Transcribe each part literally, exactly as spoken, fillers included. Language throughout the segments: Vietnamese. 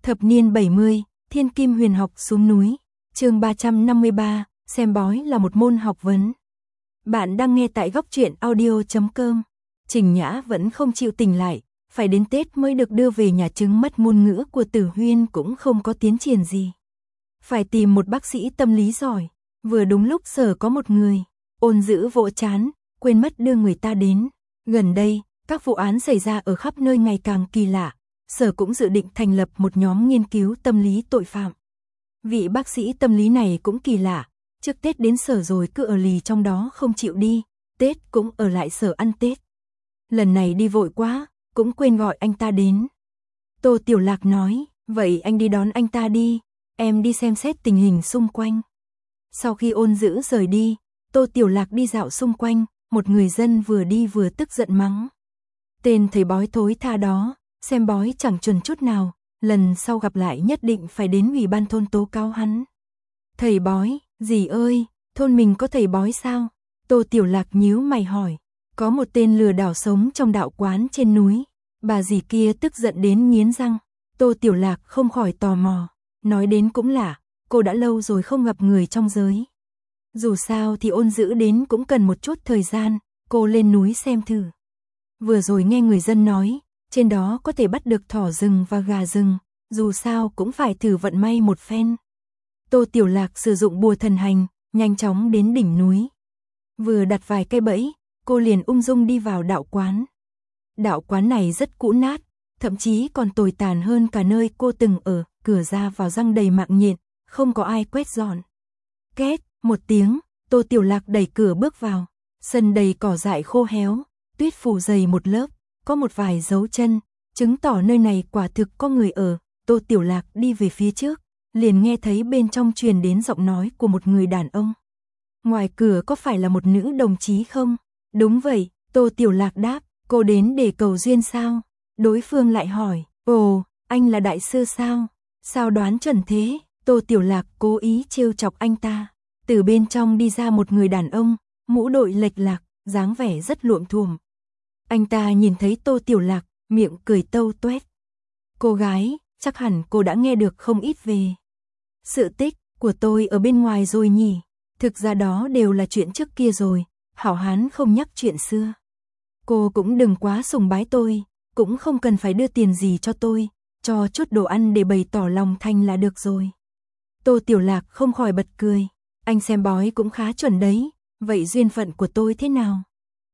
Thập niên bảy mươi, Thiên Kim Huyền học xuống núi. Chương ba trăm năm mươi ba, xem bói là một môn học vấn. Bạn đang nghe tại góc truyện audio chấm com. Trình Nhã vẫn không chịu tỉnh lại, phải đến Tết mới được đưa về nhà, chứng mất ngôn ngữ của Tử Huyên cũng không có tiến triển gì. Phải tìm một bác sĩ tâm lý giỏi. Vừa đúng lúc Sở có một người, Ôn Dữ vỗ chán, quên mất đưa người ta đến. Gần đây, các vụ án xảy ra ở khắp nơi ngày càng kỳ lạ. Sở cũng dự định thành lập một nhóm nghiên cứu tâm lý tội phạm. Vị bác sĩ tâm lý này cũng kỳ lạ, trước Tết đến Sở rồi cứ ở lì trong đó không chịu đi, Tết cũng ở lại Sở ăn Tết. Lần này đi vội quá, cũng quên gọi anh ta đến. Tô Tiểu Lạc nói, vậy anh đi đón anh ta đi, em đi xem xét tình hình xung quanh. Sau khi Ôn Dữ rời đi, Tô Tiểu Lạc đi dạo xung quanh, một người dân vừa đi vừa tức giận mắng. Tên thầy bói thối tha đó, xem bói chẳng chuẩn chút nào, lần sau gặp lại nhất định phải đến ủy ban thôn tố cáo hắn. Thầy bói, dì ơi, thôn mình có thầy bói sao? Tô Tiểu Lạc nhíu mày hỏi. Có một tên lừa đảo sống trong đạo quán trên núi. Bà dì kia tức giận đến nghiến răng. Tô Tiểu Lạc không khỏi tò mò. Nói đến cũng lạ, cô đã lâu rồi không gặp người trong giới. Dù sao thì Ôn Dữ đến cũng cần một chút thời gian, cô lên núi xem thử. Vừa rồi nghe người dân nói, trên đó có thể bắt được thỏ rừng và gà rừng, dù sao cũng phải thử vận may một phen. Tô Tiểu Lạc sử dụng bùa thần hành, nhanh chóng đến đỉnh núi. Vừa đặt vài cây bẫy, cô liền ung dung đi vào đạo quán. Đạo quán này rất cũ nát, thậm chí còn tồi tàn hơn cả nơi cô từng ở, cửa ra vào răng đầy mạng nhện, không có ai quét dọn. Két, một tiếng, Tô Tiểu Lạc đẩy cửa bước vào, sân đầy cỏ dại khô héo, tuyết phủ dày một lớp, có một vài dấu chân, chứng tỏ nơi này quả thực có người ở. Tô Tiểu Lạc đi về phía trước, liền nghe thấy bên trong truyền đến giọng nói của một người đàn ông. Ngoài cửa có phải là một nữ đồng chí không? Đúng vậy, Tô Tiểu Lạc đáp, cô đến để cầu duyên sao? Đối phương lại hỏi, ồ, anh là đại sư sao? Sao đoán chuẩn thế? Tô Tiểu Lạc cố ý trêu chọc anh ta. Từ bên trong đi ra một người đàn ông, mũ đội lệch lạc, dáng vẻ rất luộm thuộm. Anh ta nhìn thấy Tô Tiểu Lạc, miệng cười tâu tuét. Cô gái, chắc hẳn cô đã nghe được không ít về sự tích của tôi ở bên ngoài rồi nhỉ? Thực ra đó đều là chuyện trước kia rồi, hảo hán không nhắc chuyện xưa. Cô cũng đừng quá sùng bái tôi, cũng không cần phải đưa tiền gì cho tôi, cho chút đồ ăn để bày tỏ lòng thành là được rồi. Tô Tiểu Lạc không khỏi bật cười, anh xem bói cũng khá chuẩn đấy, vậy duyên phận của tôi thế nào?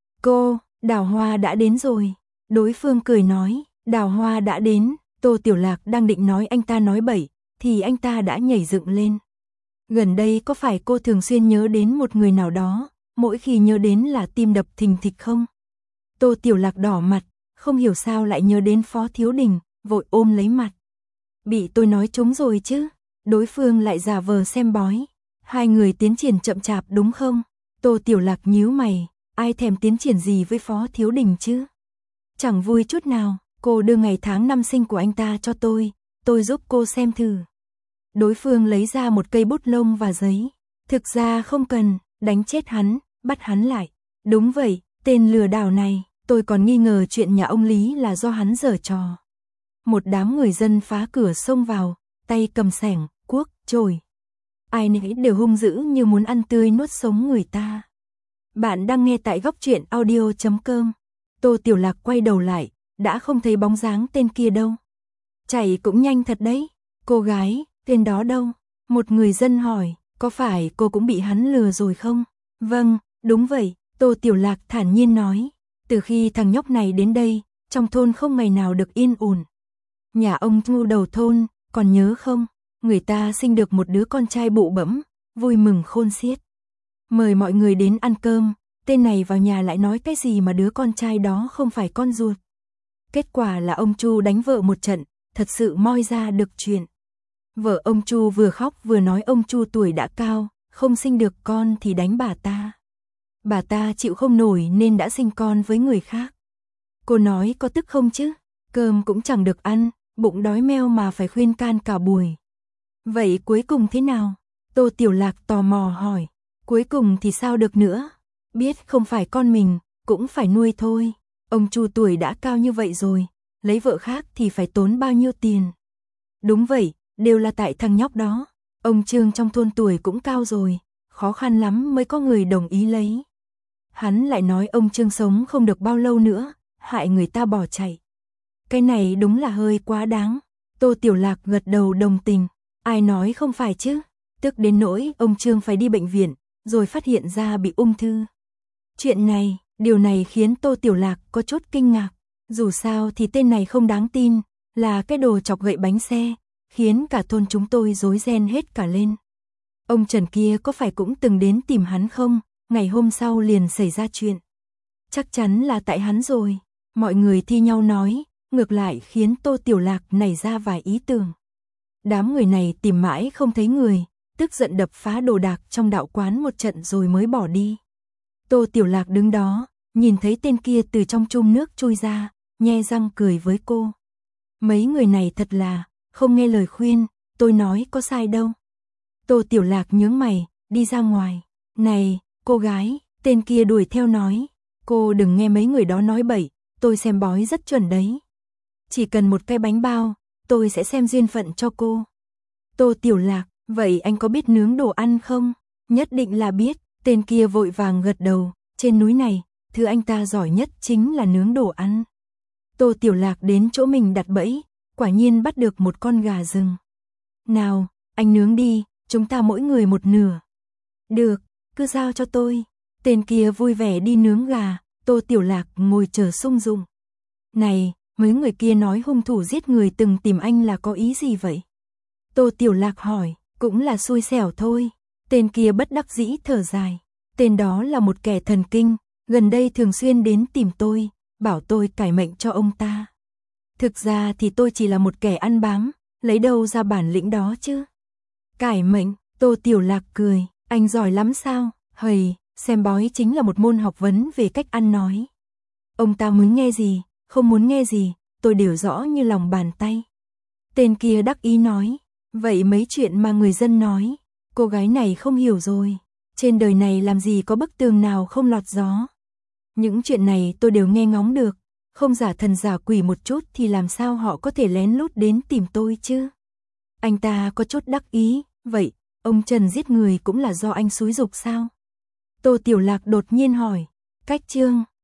Cô, Đào Hoa đã đến rồi. Đối phương cười nói, Đào Hoa đã đến. Tô Tiểu Lạc đang định nói anh ta nói bậy, thì anh ta đã nhảy dựng lên. Gần đây có phải cô thường xuyên nhớ đến một người nào đó, mỗi khi nhớ đến là tim đập thình thịch không? Tô Tiểu Lạc đỏ mặt, không hiểu sao lại nhớ đến Phó Thiếu Đình, vội ôm lấy mặt. Bị tôi nói trúng rồi chứ? Đối phương lại giả vờ xem bói. Hai người tiến triển chậm chạp đúng không? Tô Tiểu Lạc nhíu mày, ai thèm tiến triển gì với Phó Thiếu Đình chứ? Chẳng vui chút nào, cô đưa ngày tháng năm sinh của anh ta cho tôi, tôi giúp cô xem thử. Đối phương lấy ra một cây bút lông và giấy. Thực ra không cần, đánh chết hắn, bắt hắn lại. Đúng vậy, tên lừa đảo này, tôi còn nghi ngờ chuyện nhà ông Lý là do hắn giở trò. Một đám người dân phá cửa xông vào, tay cầm xẻng, cuốc, chổi. Ai nấy đều hung dữ như muốn ăn tươi nuốt sống người ta. Bạn đang nghe tại góc truyện audio chấm com. Tô Tiểu Lạc quay đầu lại, đã không thấy bóng dáng tên kia đâu. Chạy cũng nhanh thật đấy. Cô gái, tên đó đâu? Một người dân hỏi, có phải cô cũng bị hắn lừa rồi không? Vâng, đúng vậy, Tô Tiểu Lạc thản nhiên nói. Từ khi thằng nhóc này đến đây, trong thôn không ngày nào được yên ổn. Nhà ông Ngu đầu thôn, còn nhớ không? Người ta sinh được một đứa con trai bụ bẫm, vui mừng khôn xiết. Mời mọi người đến ăn cơm, tên này vào nhà lại nói cái gì mà đứa con trai đó không phải con ruột. Kết quả là ông Chu đánh vợ một trận, thật sự moi ra được chuyện. Vợ ông Chu vừa khóc vừa nói ông Chu tuổi đã cao, không sinh được con thì đánh bà ta. Bà ta chịu không nổi nên đã sinh con với người khác. Cô nói có tức không chứ? Cơm cũng chẳng được ăn, bụng đói meo mà phải khuyên can cả buổi. Vậy cuối cùng thế nào? Tô Tiểu Lạc tò mò hỏi. Cuối cùng thì sao được nữa? Biết không phải con mình, cũng phải nuôi thôi. Ông Chu tuổi đã cao như vậy rồi, lấy vợ khác thì phải tốn bao nhiêu tiền. Đúng vậy, đều là tại thằng nhóc đó. Ông Trương trong thôn tuổi cũng cao rồi, khó khăn lắm mới có người đồng ý lấy. Hắn lại nói ông Trương sống không được bao lâu nữa, hại người ta bỏ chạy. Cái này đúng là hơi quá đáng. Tô Tiểu Lạc gật đầu đồng tình. Ai nói không phải chứ, tức đến nỗi ông Trương phải đi bệnh viện, rồi phát hiện ra bị ung thư. Chuyện này, điều này khiến Tô Tiểu Lạc có chút kinh ngạc. Dù sao thì tên này không đáng tin, là cái đồ chọc gậy bánh xe, khiến cả thôn chúng tôi rối ren hết cả lên. Ông Trần kia có phải cũng từng đến tìm hắn không? Ngày hôm sau liền xảy ra chuyện. Chắc chắn là tại hắn rồi. Mọi người thi nhau nói, ngược lại khiến Tô Tiểu Lạc nảy ra vài ý tưởng. Đám người này tìm mãi không thấy người, tức giận đập phá đồ đạc trong đạo quán một trận rồi mới bỏ đi. Tô Tiểu Lạc đứng đó, nhìn thấy tên kia từ trong chum nước trôi ra, nhe răng cười với cô. Mấy người này thật là, không nghe lời khuyên, tôi nói có sai đâu. Tô Tiểu Lạc nhướng mày, đi ra ngoài. Này, cô gái, tên kia đuổi theo nói. Cô đừng nghe mấy người đó nói bậy, tôi xem bói rất chuẩn đấy. Chỉ cần một cái bánh bao, tôi sẽ xem duyên phận cho cô. Tô Tiểu Lạc, vậy anh có biết nướng đồ ăn không? Nhất định là biết, tên kia vội vàng gật đầu. Trên núi này, thứ anh ta giỏi nhất chính là nướng đồ ăn. Tô Tiểu Lạc đến chỗ mình đặt bẫy, quả nhiên bắt được một con gà rừng. Nào, anh nướng đi, chúng ta mỗi người một nửa. Được, cứ giao cho tôi. Tên kia vui vẻ đi nướng gà, Tô Tiểu Lạc ngồi chờ sung dụng. Này, mấy người kia nói hung thủ giết người từng tìm anh là có ý gì vậy? Tô Tiểu Lạc hỏi, cũng là xui xẻo thôi. Tên kia bất đắc dĩ thở dài. Tên đó là một kẻ thần kinh, gần đây thường xuyên đến tìm tôi, bảo tôi cải mệnh cho ông ta. Thực ra thì tôi chỉ là một kẻ ăn bám, lấy đâu ra bản lĩnh đó chứ? Cải mệnh, Tô Tiểu Lạc cười, anh giỏi lắm sao? Hầy, xem bói chính là một môn học vấn về cách ăn nói. Ông ta muốn nghe gì, không muốn nghe gì, tôi đều rõ như lòng bàn tay. Tên kia đắc ý nói, vậy mấy chuyện mà người dân nói, cô gái này không hiểu rồi. Trên đời này làm gì có bức tường nào không lọt gió. Những chuyện này tôi đều nghe ngóng được, không giả thần giả quỷ một chút thì làm sao họ có thể lén lút đến tìm tôi chứ? Anh ta có chút đắc ý, vậy, ông Trần giết người cũng là do anh xúi giục sao? Tô Tiểu Lạc đột nhiên hỏi, cách chương,